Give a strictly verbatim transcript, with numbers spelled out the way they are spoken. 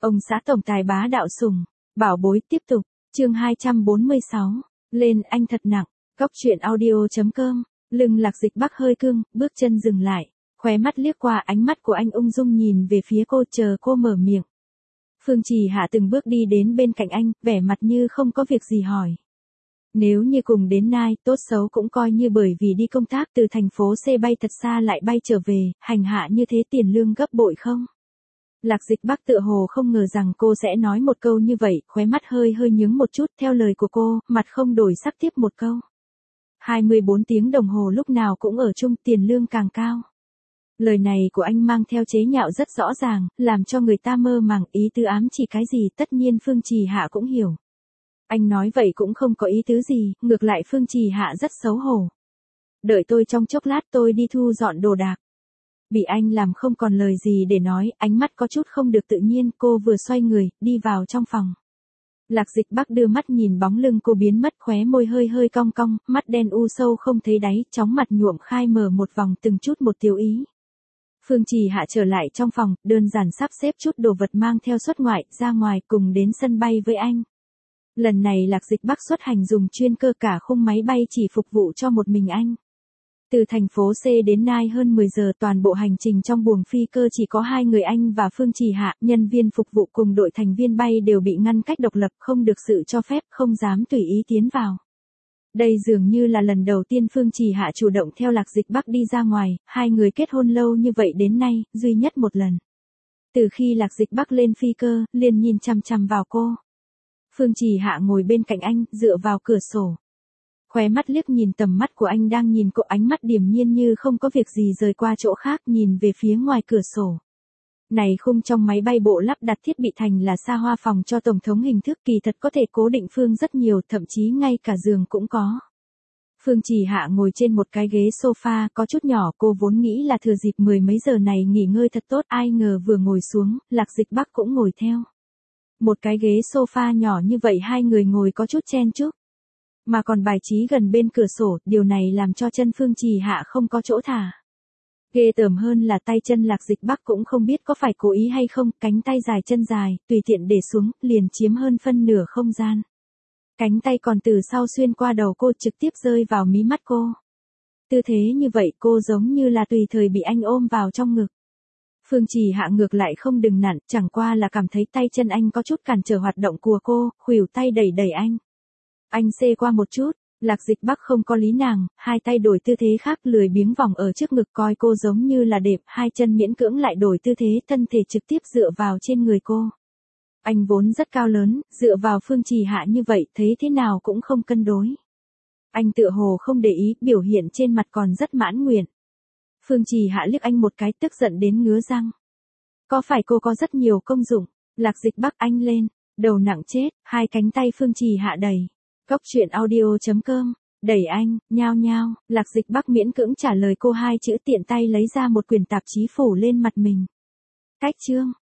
Ông xã tổng tài bá đạo sủng, bảo bối tiếp tục, chương hai trăm bốn mươi sáu, lên anh thật nặng, góc truyện audio.com, lưng Lạc Dịch Bắc hơi cương, bước chân dừng lại, khóe mắt liếc qua ánh mắt của anh ung dung nhìn về phía cô chờ cô mở miệng. Phương Trì Hạ từng bước đi đến bên cạnh anh, vẻ mặt như không có việc gì hỏi. Nếu như cùng đến Nai, tốt xấu cũng coi như bởi vì đi công tác từ thành phố C bay thật xa lại bay trở về, hành hạ như thế tiền lương gấp bội không? Lạc Dịch Bắc tựa hồ không ngờ rằng cô sẽ nói một câu như vậy, khóe mắt hơi hơi nhướng một chút theo lời của cô, mặt không đổi sắc tiếp một câu. hai mươi bốn tiếng đồng hồ lúc nào cũng ở chung, tiền lương càng cao. Lời này của anh mang theo chế nhạo rất rõ ràng, làm cho người ta mơ màng, ý tứ ám chỉ cái gì tất nhiên Phương Trì Hạ cũng hiểu. Anh nói vậy cũng không có ý tứ gì, ngược lại Phương Trì Hạ rất xấu hổ. Đợi tôi trong chốc lát tôi đi thu dọn đồ đạc. Bị anh làm không còn lời gì để nói, ánh mắt có chút không được tự nhiên, cô vừa xoay người, đi vào trong phòng. Lạc Dịch Bắc đưa mắt nhìn bóng lưng cô biến mất, khóe môi hơi hơi cong cong, mắt đen u sâu không thấy đáy, chóng mặt nhuộm khai mở một vòng từng chút một tiêu ý. Phương Trì Hạ trở lại trong phòng, đơn giản sắp xếp chút đồ vật mang theo xuất ngoại, ra ngoài cùng đến sân bay với anh. Lần này Lạc Dịch Bắc xuất hành dùng chuyên cơ cả khung máy bay chỉ phục vụ cho một mình anh. Từ thành phố C đến Nai hơn mười giờ toàn bộ hành trình trong buồng phi cơ chỉ có hai người anh và Phương Trì Hạ, nhân viên phục vụ cùng đội thành viên bay đều bị ngăn cách độc lập, không được sự cho phép, không dám tùy ý tiến vào. Đây dường như là lần đầu tiên Phương Trì Hạ chủ động theo Lạc Dịch Bắc đi ra ngoài, hai người kết hôn lâu như vậy đến nay, duy nhất một lần. Từ khi Lạc Dịch Bắc lên phi cơ, liền nhìn chằm chằm vào cô. Phương Trì Hạ ngồi bên cạnh anh, dựa vào cửa sổ. Khóe mắt liếc nhìn tầm mắt của anh đang nhìn cô, ánh mắt điềm nhiên như không có việc gì rời qua chỗ khác nhìn về phía ngoài cửa sổ. Này khung trong máy bay bộ lắp đặt thiết bị thành là xa hoa phòng cho tổng thống hình thức kỳ thật có thể cố định phương rất nhiều, thậm chí ngay cả giường cũng có. Phương Trì Hạ ngồi trên một cái ghế sofa có chút nhỏ, cô vốn nghĩ là thừa dịp mười mấy giờ này nghỉ ngơi thật tốt, ai ngờ vừa ngồi xuống, Lạc Dịch Bắc cũng ngồi theo. Một cái ghế sofa nhỏ như vậy hai người ngồi có chút chen chúc. Mà còn bài trí gần bên cửa sổ, điều này làm cho chân Phương Trì Hạ không có chỗ thả. Ghê tởm hơn là tay chân Lạc Dịch Bắc cũng không biết có phải cố ý hay không, cánh tay dài chân dài, tùy tiện để xuống, liền chiếm hơn phân nửa không gian. Cánh tay còn từ sau xuyên qua đầu cô trực tiếp rơi vào mí mắt cô. Tư thế như vậy cô giống như là tùy thời bị anh ôm vào trong ngực. Phương Trì Hạ ngược lại không đừng nặn, chẳng qua là cảm thấy tay chân anh có chút cản trở hoạt động của cô, khuỷu tay đẩy đẩy anh. Anh xê qua một chút, Lạc Dịch Bắc không có lý nàng, hai tay đổi tư thế khác lười biếng vòng ở trước ngực coi cô giống như là đệm, hai chân miễn cưỡng lại đổi tư thế, thân thể trực tiếp dựa vào trên người cô. Anh vốn rất cao lớn, dựa vào Phương Trì Hạ như vậy thấy thế nào cũng không cân đối. Anh tựa hồ không để ý, biểu hiện trên mặt còn rất mãn nguyện. Phương Trì Hạ liếc anh một cái tức giận đến ngứa răng. Có phải cô có rất nhiều công dụng? Lạc Dịch Bắc anh lên, đầu nặng chết, hai cánh tay Phương Trì Hạ đẩy. Góc truyện audio.com, đẩy anh, nhao nhao, Lạc Dịch Bắc miễn cưỡng trả lời cô hai chữ tiện tay lấy ra một quyển tạp chí phủ lên mặt mình. Cách chương,